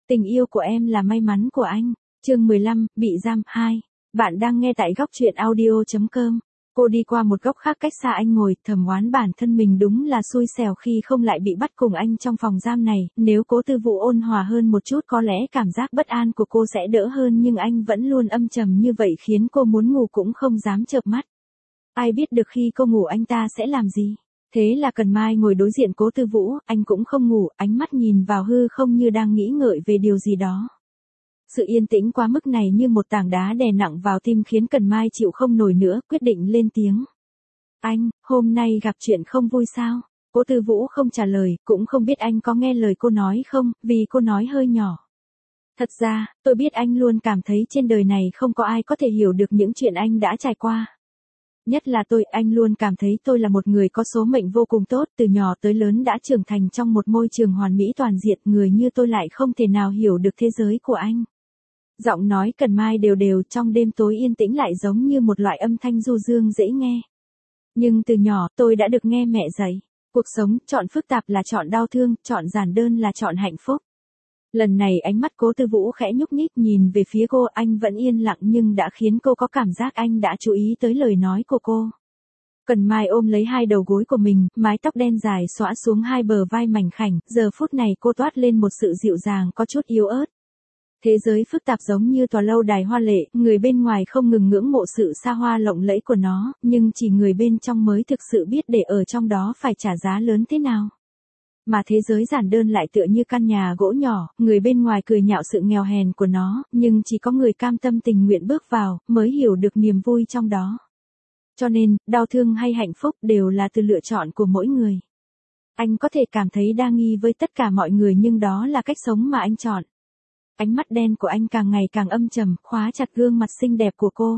Tình yêu của em là may mắn của anh. Chương 15, bị giam 2. Bạn đang nghe tại góc truyện audio.com. Cô đi qua một góc khác cách xa anh ngồi, thầm oán bản thân mình đúng là xui xẻo khi không lại bị bắt cùng anh trong phòng giam này, nếu Cố Tư Vũ ôn hòa hơn một chút có lẽ cảm giác bất an của cô sẽ đỡ hơn, nhưng anh vẫn luôn âm trầm như vậy khiến cô muốn ngủ cũng không dám chợp mắt. Ai biết được khi cô ngủ anh ta sẽ làm gì. Thế là Cần Mai ngồi đối diện Cố Tư Vũ, anh cũng không ngủ, ánh mắt nhìn vào hư không như đang nghĩ ngợi về điều gì đó. Sự yên tĩnh quá mức này như một tảng đá đè nặng vào tim khiến Cần Mai chịu không nổi nữa, quyết định lên tiếng. Anh, hôm nay gặp chuyện không vui sao? Cố Tư Vũ không trả lời, cũng không biết anh có nghe lời cô nói không, vì cô nói hơi nhỏ. Thật ra, tôi biết anh luôn cảm thấy trên đời này không có ai có thể hiểu được những chuyện anh đã trải qua. Nhất là tôi, anh luôn cảm thấy tôi là một người có số mệnh vô cùng tốt, từ nhỏ tới lớn đã trưởng thành trong một môi trường hoàn mỹ toàn diện, người như tôi lại không thể nào hiểu được thế giới của anh. Giọng nói Cần Mai đều đều trong đêm tối yên tĩnh lại giống như một loại âm thanh du dương dễ nghe. Nhưng từ nhỏ tôi đã được nghe mẹ dạy, cuộc sống chọn phức tạp là chọn đau thương, chọn giản đơn là chọn hạnh phúc. Lần này ánh mắt Cố Tư Vũ khẽ nhúc nhích nhìn về phía cô, anh vẫn yên lặng nhưng đã khiến cô có cảm giác anh đã chú ý tới lời nói của cô. Cần Mai ôm lấy hai đầu gối của mình, mái tóc đen dài xõa xuống hai bờ vai mảnh khảnh, giờ phút này cô toát lên một sự dịu dàng có chút yếu ớt. Thế giới phức tạp giống như tòa lâu đài hoa lệ, người bên ngoài không ngừng ngưỡng mộ sự xa hoa lộng lẫy của nó, nhưng chỉ người bên trong mới thực sự biết để ở trong đó phải trả giá lớn thế nào. Mà thế giới giản đơn lại tựa như căn nhà gỗ nhỏ, người bên ngoài cười nhạo sự nghèo hèn của nó, nhưng chỉ có người cam tâm tình nguyện bước vào, mới hiểu được niềm vui trong đó. Cho nên, đau thương hay hạnh phúc đều là từ lựa chọn của mỗi người. Anh có thể cảm thấy đa nghi với tất cả mọi người nhưng đó là cách sống mà anh chọn. Ánh mắt đen của anh càng ngày càng âm trầm, khóa chặt gương mặt xinh đẹp của cô.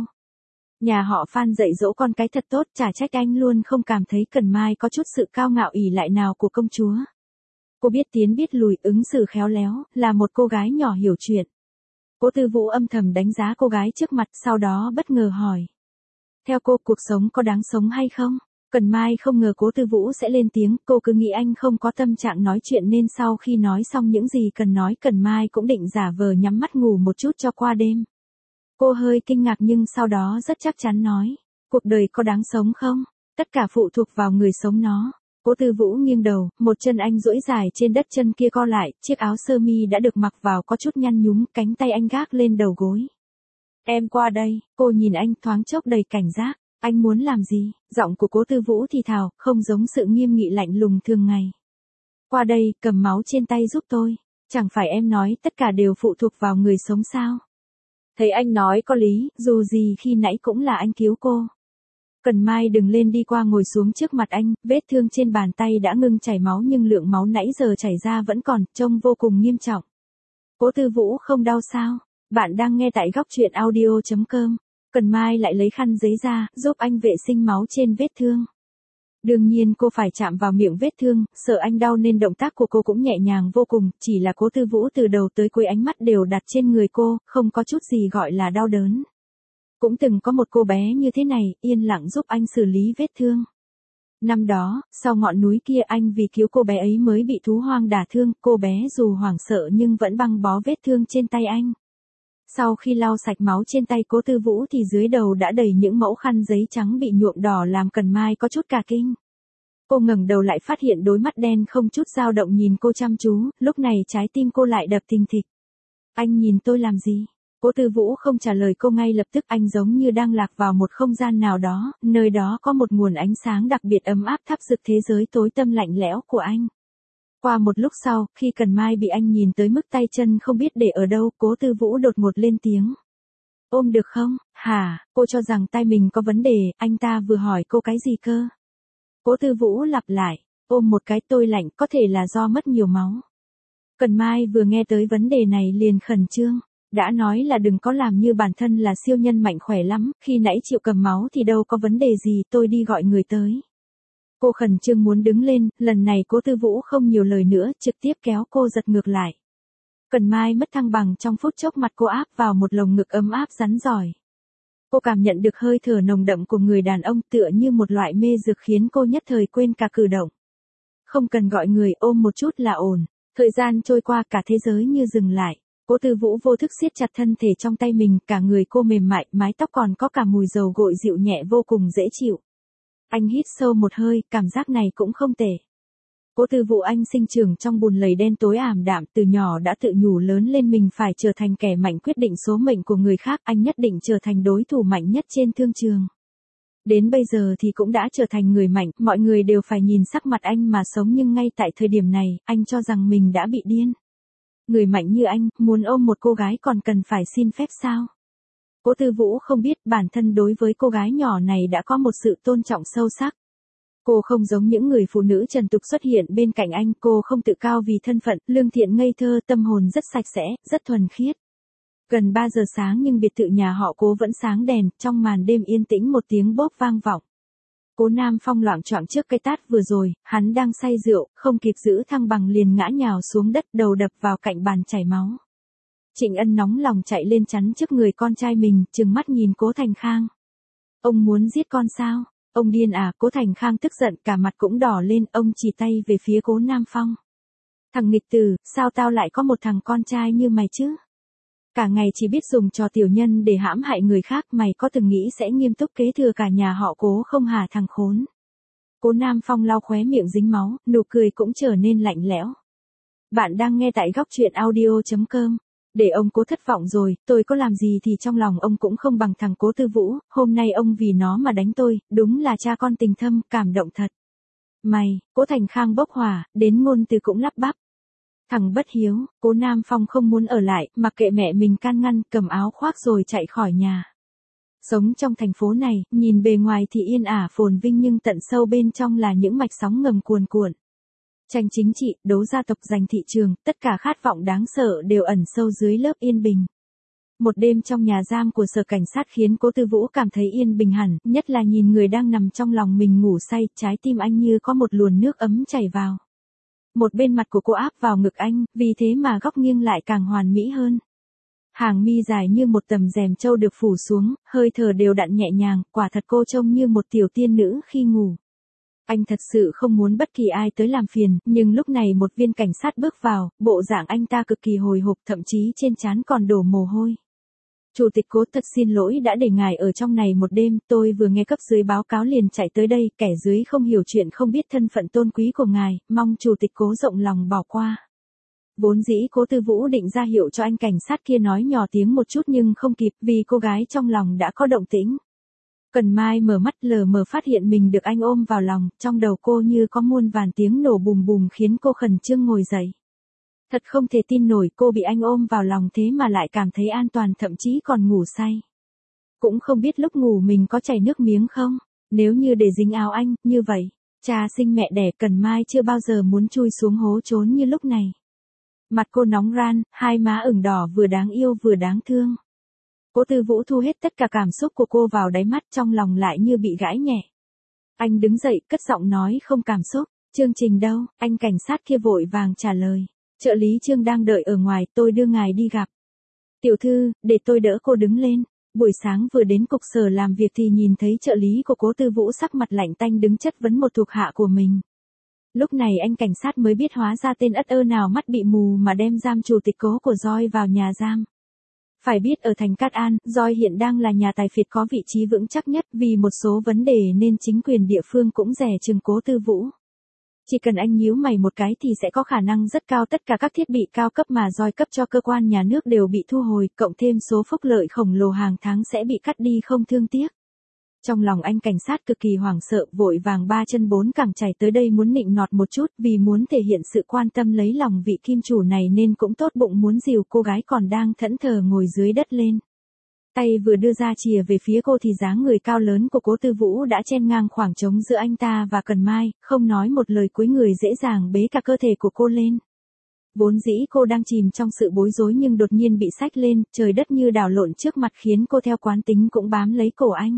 Nhà họ Phan dạy dỗ con cái thật tốt, chả trách anh luôn không cảm thấy Cần Mai có chút sự cao ngạo ỷ lại nào của công chúa. Cô biết tiến biết lùi, ứng xử khéo léo, là một cô gái nhỏ hiểu chuyện. Cố Tư Vũ âm thầm đánh giá cô gái trước mặt, sau đó bất ngờ hỏi. Theo cô, cuộc sống có đáng sống hay không? Cần Mai không ngờ Cố Tư Vũ sẽ lên tiếng, cô cứ nghĩ anh không có tâm trạng nói chuyện nên sau khi nói xong những gì cần nói, Cần Mai cũng định giả vờ nhắm mắt ngủ một chút cho qua đêm. Cô hơi kinh ngạc nhưng sau đó rất chắc chắn nói, cuộc đời có đáng sống không? Tất cả phụ thuộc vào người sống nó. Cố Tư Vũ nghiêng đầu, một chân anh duỗi dài trên đất, chân kia co lại, chiếc áo sơ mi đã được mặc vào có chút nhăn nhúm, cánh tay anh gác lên đầu gối. Em qua đây, cô nhìn anh thoáng chốc đầy cảnh giác. Anh muốn làm gì? Giọng của Cố Tư Vũ thì thào, không giống sự nghiêm nghị lạnh lùng thường ngày. Qua đây, cầm máu trên tay giúp tôi. Chẳng phải em nói tất cả đều phụ thuộc vào người sống sao? Thấy anh nói có lý, dù gì khi nãy cũng là anh cứu cô. Cần Mai đừng lên đi qua ngồi xuống trước mặt anh, vết thương trên bàn tay đã ngưng chảy máu nhưng lượng máu nãy giờ chảy ra vẫn còn, trông vô cùng nghiêm trọng. Cố Tư Vũ không đau sao? Bạn đang nghe tại góc truyện audio.com. Cần Mai lại lấy khăn giấy ra, giúp anh vệ sinh máu trên vết thương. Đương nhiên cô phải chạm vào miệng vết thương, sợ anh đau nên động tác của cô cũng nhẹ nhàng vô cùng, chỉ là Cố Tư Vũ từ đầu tới cuối ánh mắt đều đặt trên người cô, không có chút gì gọi là đau đớn. Cũng từng có một cô bé như thế này, yên lặng giúp anh xử lý vết thương. Năm đó, sau ngọn núi kia anh vì cứu cô bé ấy mới bị thú hoang đả thương, cô bé dù hoảng sợ nhưng vẫn băng bó vết thương trên tay anh. Sau khi lau sạch máu trên tay Cố Tư Vũ thì dưới đầu đã đầy những mẫu khăn giấy trắng bị nhuộm đỏ làm Cần Mai có chút cả kinh. Cô ngẩng đầu lại phát hiện đôi mắt đen không chút dao động nhìn cô chăm chú, lúc này trái tim cô lại đập thình thịch. Anh nhìn tôi làm gì? Cố Tư Vũ không trả lời cô ngay lập tức, anh giống như đang lạc vào một không gian nào đó, nơi đó có một nguồn ánh sáng đặc biệt ấm áp thắp rực thế giới tối tăm lạnh lẽo của anh. Qua một lúc sau, khi Cần Mai bị anh nhìn tới mức tay chân không biết để ở đâu, Cố Tư Vũ đột ngột lên tiếng. Ôm được không? Hả? Cô cho rằng tay mình có vấn đề, anh ta vừa hỏi cô cái gì cơ? Cố Tư Vũ lặp lại, ôm một cái tôi lạnh, có thể là do mất nhiều máu. Cần Mai vừa nghe tới vấn đề này liền khẩn trương. Đã nói là đừng có làm như bản thân là siêu nhân mạnh khỏe lắm, khi nãy chịu cầm máu thì đâu có vấn đề gì, tôi đi gọi người tới. Cô khẩn trương muốn đứng lên, lần này Cố Tư Vũ không nhiều lời nữa, trực tiếp kéo cô giật ngược lại. Cần Mai mất thăng bằng trong phút chốc, mặt cô áp vào một lồng ngực ấm áp rắn rỏi. Cô cảm nhận được hơi thở nồng đậm của người đàn ông tựa như một loại mê dược khiến cô nhất thời quên cả cử động. Không cần gọi người, ôm một chút là ổn. Thời gian trôi qua cả thế giới như dừng lại. Cố Tư Vũ vô thức siết chặt thân thể trong tay mình, cả người cô mềm mại, mái tóc còn có cả mùi dầu gội dịu nhẹ vô cùng dễ chịu. Anh hít sâu một hơi, cảm giác này cũng không tệ. Cố Tư Vũ anh sinh trưởng trong bùn lầy đen tối ảm đạm, từ nhỏ đã tự nhủ lớn lên mình phải trở thành kẻ mạnh quyết định số mệnh của người khác, anh nhất định trở thành đối thủ mạnh nhất trên thương trường. Đến bây giờ thì cũng đã trở thành người mạnh, mọi người đều phải nhìn sắc mặt anh mà sống, nhưng ngay tại thời điểm này, anh cho rằng mình đã bị điên. Người mạnh như anh, muốn ôm một cô gái còn cần phải xin phép sao? Cố Tư Vũ không biết bản thân đối với cô gái nhỏ này đã có một sự tôn trọng sâu sắc. Cô không giống những người phụ nữ trần tục xuất hiện bên cạnh anh, cô không tự cao vì thân phận, lương thiện ngây thơ, tâm hồn rất sạch sẽ, rất thuần khiết. Gần 3 giờ sáng nhưng biệt thự nhà họ Cố vẫn sáng đèn, trong màn đêm yên tĩnh một tiếng bốp vang vọng. Cố Nam Phong loạng choạng trước cái tát vừa rồi, hắn đang say rượu, không kịp giữ thăng bằng liền ngã nhào xuống đất, đầu đập vào cạnh bàn chảy máu. Trịnh Ân nóng lòng chạy lên chắn trước người con trai mình, trừng mắt nhìn Cố Thành Khang. Ông muốn giết con sao? Ông điên à? Cố Thành Khang tức giận, cả mặt cũng đỏ lên, ông chỉ tay về phía Cố Nam Phong. Thằng nghịch tử, sao tao lại có một thằng con trai như mày chứ? Cả ngày chỉ biết dùng trò tiểu nhân để hãm hại người khác, mày có từng nghĩ sẽ nghiêm túc kế thừa cả nhà họ Cố không hả thằng khốn? Cố Nam Phong lau khóe miệng dính máu, nụ cười cũng trở nên lạnh lẽo. Bạn đang nghe tại góc truyện audio.com. Để ông Cố thất vọng rồi, tôi có làm gì thì trong lòng ông cũng không bằng thằng Cố Tư Vũ, hôm nay ông vì nó mà đánh tôi, đúng là cha con tình thâm, cảm động thật. Mày, Cố Thành Khang bốc hỏa, đến ngôn từ cũng lắp bắp. Thằng bất hiếu, Cố Nam Phong không muốn ở lại, mặc kệ mẹ mình can ngăn, cầm áo khoác rồi chạy khỏi nhà. Sống trong thành phố này, nhìn bề ngoài thì yên ả phồn vinh nhưng tận sâu bên trong là những mạch sóng ngầm cuồn cuộn. Tranh chính trị, đấu gia tộc, giành thị trường, tất cả khát vọng đáng sợ đều ẩn sâu dưới lớp yên bình. Một đêm trong nhà giam của sở cảnh sát khiến Cố Tư Vũ cảm thấy yên bình hẳn, nhất là nhìn người đang nằm trong lòng mình ngủ say, trái tim anh như có một luồn nước ấm chảy vào. Một bên mặt của cô áp vào ngực anh, vì thế mà góc nghiêng lại càng hoàn mỹ hơn. Hàng mi dài như một tấm rèm trâu được phủ xuống, hơi thở đều đặn nhẹ nhàng, quả thật cô trông như một tiểu tiên nữ khi ngủ. Anh thật sự không muốn bất kỳ ai tới làm phiền, nhưng lúc này một viên cảnh sát bước vào, bộ dạng anh ta cực kỳ hồi hộp, thậm chí trên trán còn đổ mồ hôi. Chủ tịch Cố, thật xin lỗi đã để ngài ở trong này một đêm, tôi vừa nghe cấp dưới báo cáo liền chạy tới đây, kẻ dưới không hiểu chuyện, không biết thân phận tôn quý của ngài, mong chủ tịch Cố rộng lòng bỏ qua. Vốn dĩ Cố Tư Vũ định ra hiệu cho anh cảnh sát kia nói nhỏ tiếng một chút nhưng không kịp, vì cô gái trong lòng đã có động tĩnh. Cần Mai mở mắt lờ mờ phát hiện mình được anh ôm vào lòng, trong đầu cô như có muôn vàn tiếng nổ bùm bùm khiến cô khẩn trương ngồi dậy. Thật không thể tin nổi cô bị anh ôm vào lòng thế mà lại cảm thấy an toàn, thậm chí còn ngủ say. Cũng không biết lúc ngủ mình có chảy nước miếng không, nếu như để dính áo anh, như vậy, cha sinh mẹ đẻ Cần Mai chưa bao giờ muốn chui xuống hố trốn như lúc này. Mặt cô nóng ran, hai má ửng đỏ vừa đáng yêu vừa đáng thương. Cố Tư Vũ thu hết tất cả cảm xúc của cô vào đáy mắt, trong lòng lại như bị gãi nhẹ. Anh đứng dậy, cất giọng nói không cảm xúc, chương trình đâu, anh cảnh sát kia vội vàng trả lời. Trợ lý Trương đang đợi ở ngoài, tôi đưa ngài đi gặp. Tiểu thư, để tôi đỡ cô đứng lên. Buổi sáng vừa đến cục sở làm việc thì nhìn thấy trợ lý của Cố Tư Vũ sắc mặt lạnh tanh đứng chất vấn một thuộc hạ của mình. Lúc này anh cảnh sát mới biết hóa ra tên ất ơ nào mắt bị mù mà đem giam chủ tịch Cố của Joy vào nhà giam. Phải biết ở thành Cát An, Joy hiện đang là nhà tài phiệt có vị trí vững chắc nhất, vì một số vấn đề nên chính quyền địa phương cũng dè chừng Cố Tư Vũ. Chỉ cần anh nhíu mày một cái thì sẽ có khả năng rất cao tất cả các thiết bị cao cấp mà Joy cấp cho cơ quan nhà nước đều bị thu hồi, cộng thêm số phúc lợi khổng lồ hàng tháng sẽ bị cắt đi không thương tiếc. Trong lòng anh cảnh sát cực kỳ hoảng sợ, vội vàng ba chân bốn cẳng chạy tới đây muốn nịnh nọt một chút, vì muốn thể hiện sự quan tâm lấy lòng vị kim chủ này nên cũng tốt bụng muốn dìu cô gái còn đang thẫn thờ ngồi dưới đất lên. Tay vừa đưa ra chìa về phía cô thì dáng người cao lớn của Cố Tư Vũ đã chen ngang khoảng trống giữa anh ta và Cần Mai, không nói một lời cúi người dễ dàng bế cả cơ thể của cô lên. Vốn dĩ cô đang chìm trong sự bối rối nhưng đột nhiên bị xách lên, trời đất như đảo lộn trước mặt khiến cô theo quán tính cũng bám lấy cổ anh.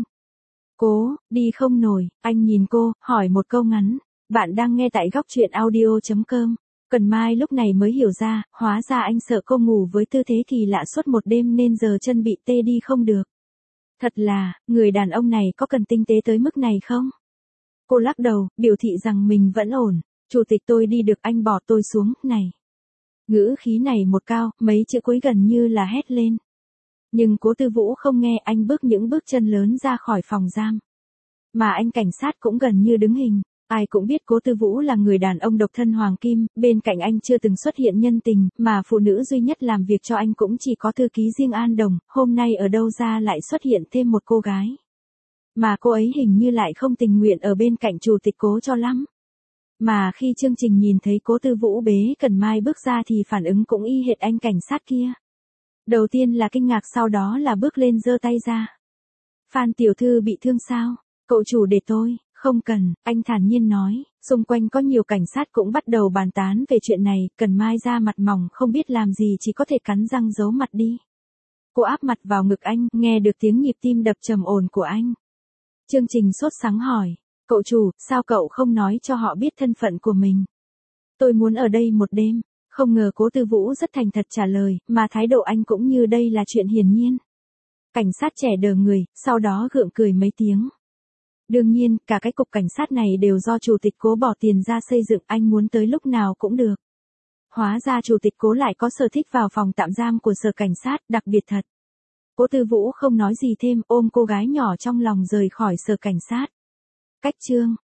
Cố, đi không nổi, anh nhìn cô, hỏi một câu ngắn. Bạn đang nghe tại góc truyện audio.com. Cần Mai lúc này mới hiểu ra, hóa ra anh sợ cô ngủ với tư thế kỳ lạ suốt một đêm nên giờ chân bị tê đi không được. Thật là, người đàn ông này có cần tinh tế tới mức này không? Cô lắc đầu, biểu thị rằng mình vẫn ổn. Chủ tịch tôi đi được, anh bỏ tôi xuống, này. Ngữ khí này một cao, mấy chữ cuối gần như là hét lên. Nhưng Cố Tư Vũ không nghe, anh bước những bước chân lớn ra khỏi phòng giam. Mà anh cảnh sát cũng gần như đứng hình. Ai cũng biết Cố Tư Vũ là người đàn ông độc thân hoàng kim, bên cạnh anh chưa từng xuất hiện nhân tình, mà phụ nữ duy nhất làm việc cho anh cũng chỉ có thư ký riêng An Đồng, hôm nay ở đâu ra lại xuất hiện thêm một cô gái. Mà cô ấy hình như lại không tình nguyện ở bên cạnh chủ tịch Cố cho lắm. Mà khi chương trình nhìn thấy Cố Tư Vũ bế Cần Mai bước ra thì phản ứng cũng y hệt anh cảnh sát kia. Đầu tiên là kinh ngạc, sau đó là bước lên giơ tay ra. Phan tiểu thư bị thương sao? Cậu chủ để tôi. Không cần, anh thản nhiên nói. Xung quanh có nhiều cảnh sát cũng bắt đầu bàn tán về chuyện này. Cần Mai da mặt mỏng không biết làm gì, chỉ có thể cắn răng giấu mặt đi. Cô áp mặt vào ngực anh, nghe được tiếng nhịp tim đập trầm ổn của anh. Chương trình sốt sắng hỏi. Cậu chủ, sao cậu không nói cho họ biết thân phận của mình? Tôi muốn ở đây một đêm. Không ngờ Cố Tư Vũ rất thành thật trả lời, mà thái độ anh cũng như đây là chuyện hiển nhiên. Cảnh sát trẻ đờ người, sau đó gượng cười mấy tiếng. Đương nhiên, cả cái cục cảnh sát này đều do chủ tịch Cố bỏ tiền ra xây dựng, anh muốn tới lúc nào cũng được. Hóa ra chủ tịch Cố lại có sở thích vào phòng tạm giam của sở cảnh sát, đặc biệt thật. Cố Tư Vũ không nói gì thêm, ôm cô gái nhỏ trong lòng rời khỏi sở cảnh sát. Cách chương